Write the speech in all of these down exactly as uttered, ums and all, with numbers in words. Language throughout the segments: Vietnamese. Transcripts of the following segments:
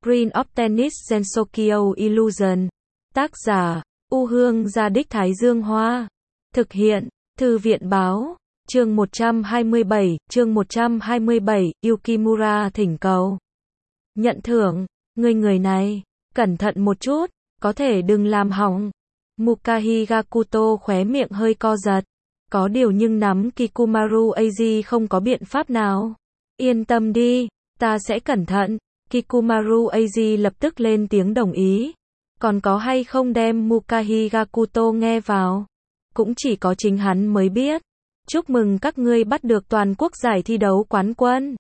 Green of Tennis Gensokyo Illusion. Tác giả, U Hương Gia Đích Thái Dương Hoa. Thực hiện, Thư viện Báo. Chương một trăm hai mươi bảy, chương một trăm hai mươi bảy, Yukimura thỉnh cầu. Nhận thưởng, người người này, cẩn thận một chút, có thể đừng làm hỏng. Mukahi Gakuto khóe miệng hơi co giật. Có điều nhưng nắm Kikumaru Eiji không có biện pháp nào. Yên tâm đi, ta sẽ cẩn thận. Kikumaru Eiji lập tức lên tiếng đồng ý. Còn có hay không đem Mukahi Gakuto nghe vào? Cũng chỉ có chính hắn mới biết. Chúc mừng các ngươi bắt được toàn quốc giải thi đấu quán quân.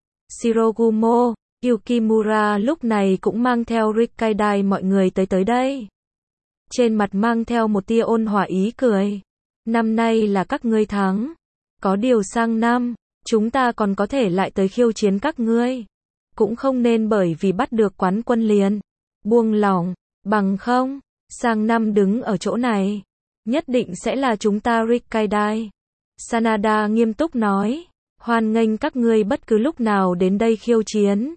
Shirogumo, Yukimura lúc này cũng mang theo Rikkaidai mọi người tới tới đây. Trên mặt mang theo một tia ôn hòa ý cười. Năm nay là các ngươi thắng. Có điều sang năm, chúng ta còn có thể lại tới khiêu chiến các ngươi. Cũng không nên bởi vì bắt được quán quân liền buông lỏng, bằng không, sang năm đứng ở chỗ này, nhất định sẽ là chúng ta Rikkaidai. Sanada nghiêm túc nói, hoan nghênh các ngươi bất cứ lúc nào đến đây khiêu chiến.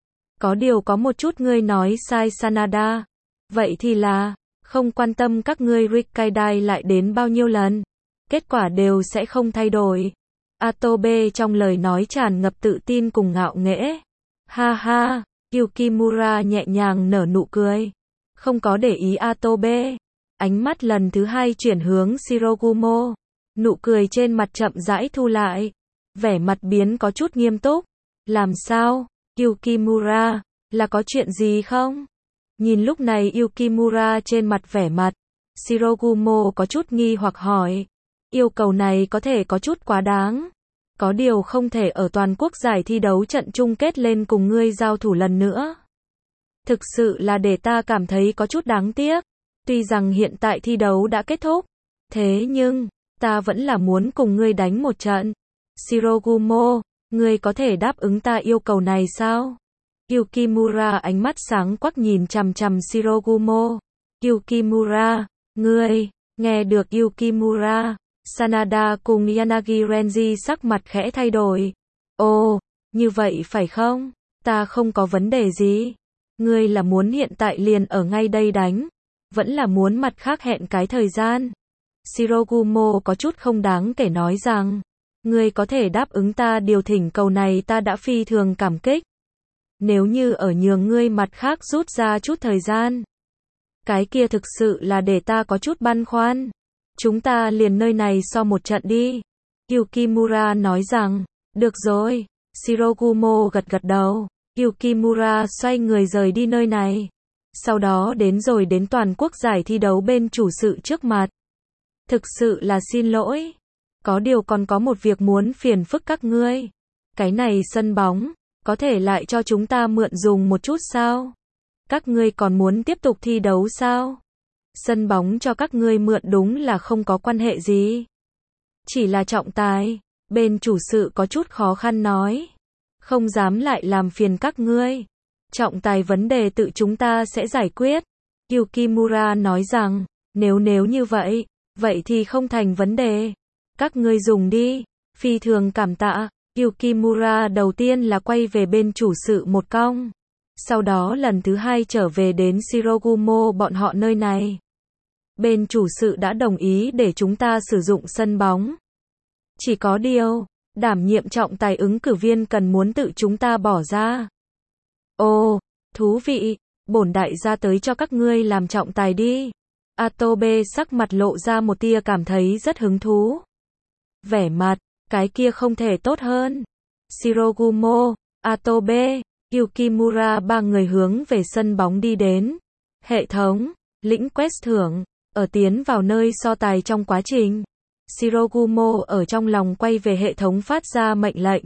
Có điều có một chút ngươi nói sai Sanada. Vậy thì là, không quan tâm các ngươi Rikkaidai lại đến bao nhiêu lần, kết quả đều sẽ không thay đổi. Atobe trong lời nói tràn ngập tự tin cùng ngạo nghễ. Ha ha, Yukimura nhẹ nhàng nở nụ cười. Không có để ý Atobe. Ánh mắt lần thứ hai chuyển hướng Shirogumo. Nụ cười trên mặt chậm rãi thu lại. Vẻ mặt biến có chút nghiêm túc. Làm sao, Yukimura, là có chuyện gì không? Nhìn lúc này Yukimura trên mặt vẻ mặt, Shirogumo có chút nghi hoặc hỏi. Yêu cầu này có thể có chút quá đáng. Có điều không thể ở toàn quốc giải thi đấu trận chung kết lên cùng ngươi giao thủ lần nữa. Thực sự là để ta cảm thấy có chút đáng tiếc. Tuy rằng hiện tại thi đấu đã kết thúc, thế nhưng, ta vẫn là muốn cùng ngươi đánh một trận. Shirogumo, ngươi có thể đáp ứng ta yêu cầu này sao? Yukimura ánh mắt sáng quắc nhìn chằm chằm Shirogumo. Yukimura, ngươi, nghe được Yukimura, Sanada cùng Yanagi Renji sắc mặt khẽ thay đổi. Ồ, như vậy phải không? Ta không có vấn đề gì. Ngươi là muốn hiện tại liền ở ngay đây đánh, vẫn là muốn mặt khác hẹn cái thời gian? Shirogumo có chút không đáng kể nói rằng, ngươi có thể đáp ứng ta điều thỉnh cầu này ta đã phi thường cảm kích. Nếu như ở nhường ngươi mặt khác rút ra chút thời gian, cái kia thực sự là để ta có chút băn khoăn. Chúng ta liền nơi này so một trận đi. Yukimura nói rằng, được rồi. Shirogumo gật gật đầu. Yukimura xoay người rời đi nơi này. Sau đó đến rồi đến toàn quốc giải thi đấu bên chủ sự trước mặt. Thực sự là xin lỗi. Có điều còn có một việc muốn phiền phức các ngươi. Cái này sân bóng, có thể lại cho chúng ta mượn dùng một chút sao? Các ngươi còn muốn tiếp tục thi đấu sao? Sân bóng cho các ngươi mượn đúng là không có quan hệ gì. Chỉ là trọng tài, bên chủ sự có chút khó khăn nói. Không dám lại làm phiền các ngươi. Trọng tài vấn đề tự chúng ta sẽ giải quyết. Yukimura nói rằng, nếu nếu như vậy, vậy thì không thành vấn đề. Các ngươi dùng đi, phi thường cảm tạ. Yukimura đầu tiên là quay về bên chủ sự một cong. Sau đó lần thứ hai trở về đến Shirogumo bọn họ nơi này. Bên chủ sự đã đồng ý để chúng ta sử dụng sân bóng. Chỉ có điều, đảm nhiệm trọng tài ứng cử viên cần muốn tự chúng ta bỏ ra. Ồ, thú vị, bổn đại gia tới cho các ngươi làm trọng tài đi. Atobe sắc mặt lộ ra một tia cảm thấy rất hứng thú. Vẻ mặt, cái kia không thể tốt hơn. Shirogumo, Atobe, Yukimura ba người hướng về sân bóng đi đến. Hệ thống, lĩnh quest thưởng, ở tiến vào nơi so tài trong quá trình. Shirogumo ở trong lòng quay về hệ thống phát ra mệnh lệnh.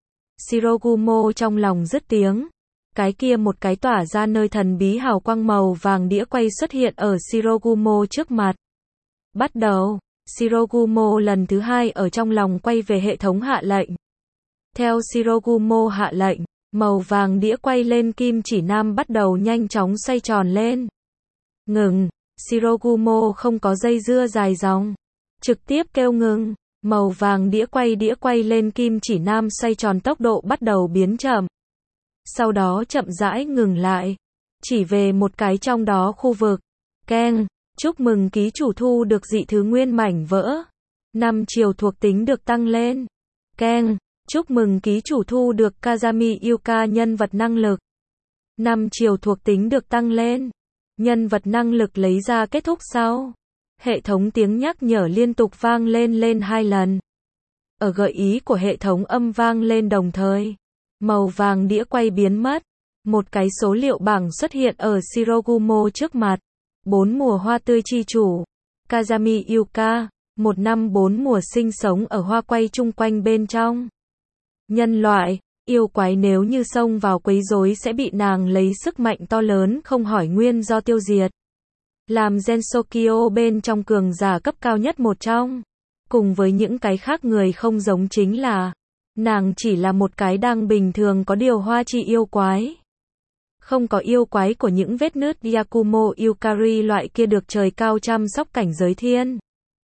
Shirogumo trong lòng dứt tiếng. Cái kia một cái tỏa ra nơi thần bí hào quang màu vàng đĩa quay xuất hiện ở Shirogumo trước mặt. Bắt đầu, Shirogumo lần thứ hai ở trong lòng quay về hệ thống hạ lệnh. Theo Shirogumo hạ lệnh, màu vàng đĩa quay lên kim chỉ nam bắt đầu nhanh chóng xoay tròn lên. Ngừng, Shirogumo không có dây dưa dài dòng. Trực tiếp kêu ngừng, màu vàng đĩa quay đĩa quay lên kim chỉ nam xoay tròn tốc độ bắt đầu biến chậm. sau đó chậm rãi ngừng lại, chỉ về một cái trong đó khu vực. Keng, chúc mừng ký chủ thu được dị thứ nguyên mảnh vỡ. năm chiều thuộc tính được tăng lên. Keng, chúc mừng ký chủ thu được Kazami Yuka nhân vật năng lực. năm chiều thuộc tính được tăng lên. Nhân vật năng lực lấy ra kết thúc sau. Hệ thống tiếng nhắc nhở liên tục vang lên lên hai lần. Ở gợi ý của hệ thống âm vang lên đồng thời. Màu vàng đĩa quay biến mất. Một cái số liệu bảng xuất hiện ở Shirogumo trước mặt. Bốn mùa hoa tươi chi chủ. Kazami Yuka. Một năm bốn mùa sinh sống ở hoa quay chung quanh bên trong. Nhân loại, yêu quái nếu như xông vào quấy rối sẽ bị nàng lấy sức mạnh to lớn không hỏi nguyên do tiêu diệt. Làm Gensokyo bên trong cường giả cấp cao nhất một trong. Cùng với những cái khác người không giống chính là, nàng chỉ là một cái đang bình thường có điều hoa chi yêu quái. Không có yêu quái của những vết nứt Yakumo Yukari loại kia được trời cao chăm sóc cảnh giới thiên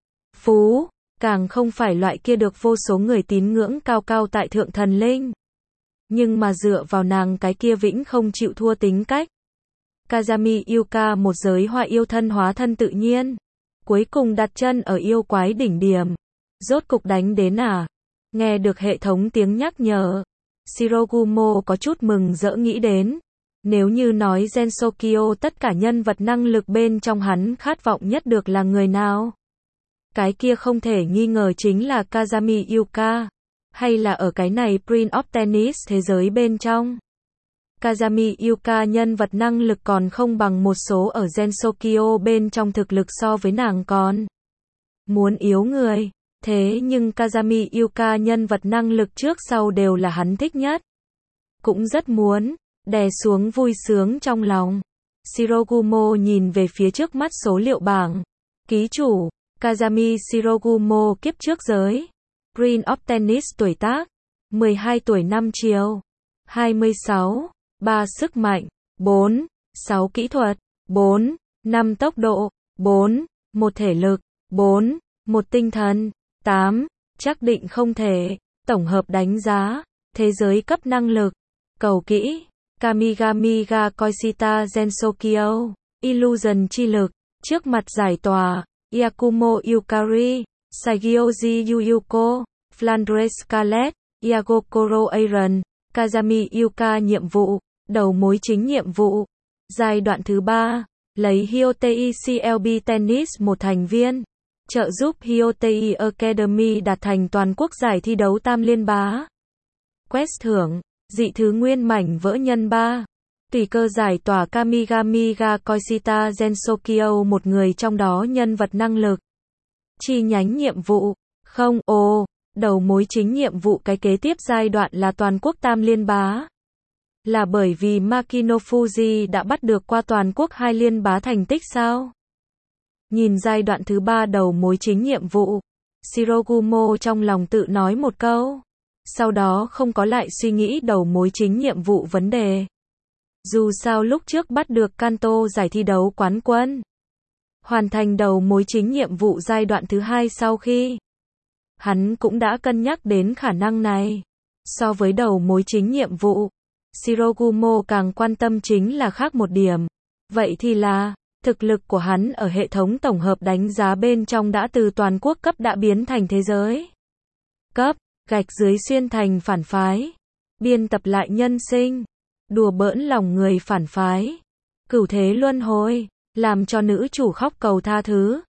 phú, càng không phải loại kia được vô số người tín ngưỡng cao cao tại thượng thần linh. Nhưng mà dựa vào nàng cái kia vĩnh không chịu thua tính cách. Kazami Yuka một giới hoa yêu thân hóa thân tự nhiên. Cuối cùng đặt chân ở yêu quái đỉnh điểm. Rốt cục đánh đến à? Nghe được hệ thống tiếng nhắc nhở. Shirogumo có chút mừng rỡ nghĩ đến. Nếu như nói Gensokyo tất cả nhân vật năng lực bên trong hắn khát vọng nhất được là người nào? Cái kia không thể nghi ngờ chính là Kazami Yuka. Hay là ở cái này Prince of Tennis thế giới bên trong. Kazami Yuka nhân vật năng lực còn không bằng một số ở Gensokyo bên trong thực lực so với nàng còn muốn yếu người. Thế nhưng Kazami Yuka nhân vật năng lực trước sau đều là hắn thích nhất. Cũng rất muốn đè xuống vui sướng trong lòng. Shirogumo nhìn về phía trước mắt số liệu bảng. Ký chủ, Kazami Shirogumo kiếp trước giới. Prince of Tennis tuổi tác. mười hai tuổi năm chiều. hai mươi sáu. ba sức mạnh. bốn. sáu kỹ thuật. bốn. năm tốc độ. bốn. một thể lực. bốn. một tinh thần. tám. Chắc định không thể. Tổng hợp đánh giá. Thế giới cấp năng lực. Cầu kỹ. Kamigami ga Koishita Gensokyo. Illusion chi lực. Trước mặt giải tỏa. Yakumo Yukari. Saigyoji Yuyuko. Flandre Scarlet. Yagokoro Aaron. Kazami Yuka nhiệm vụ. Đầu mối chính nhiệm vụ. Giai đoạn thứ ba. Lấy Hyotei xê lờ bê Tennis một thành viên. Trợ giúp Hyotei Academy đạt thành toàn quốc giải thi đấu tam liên bá. Quest thưởng. Dị thứ nguyên mảnh vỡ nhân ba. Tùy cơ giải tỏa Kamigami ga Koishita Gensokyo một người trong đó nhân vật năng lực. Chi nhánh nhiệm vụ. Không, ồ, đầu mối chính nhiệm vụ cái kế tiếp giai đoạn là toàn quốc tam liên bá. Là bởi vì Makino Fuji đã bắt được qua toàn quốc hai liên bá thành tích sao? Nhìn giai đoạn thứ ba đầu mối chính nhiệm vụ. Shirogumo trong lòng tự nói một câu. Sau đó không có lại suy nghĩ đầu mối chính nhiệm vụ vấn đề. Dù sao lúc trước bắt được Kanto giải thi đấu quán quân. Hoàn thành đầu mối chính nhiệm vụ giai đoạn thứ hai sau khi. Hắn cũng đã cân nhắc đến khả năng này. So với đầu mối chính nhiệm vụ. Shirogumo càng quan tâm chính là khác một điểm. Vậy thì là, thực lực của hắn ở hệ thống tổng hợp đánh giá bên trong đã từ toàn quốc cấp đã biến thành thế giới cấp, gạch dưới xuyên thành phản phái. Biên tập lại nhân sinh. Đùa bỡn lòng người phản phái. Cửu thế luân hồi. Làm cho nữ chủ khóc cầu tha thứ.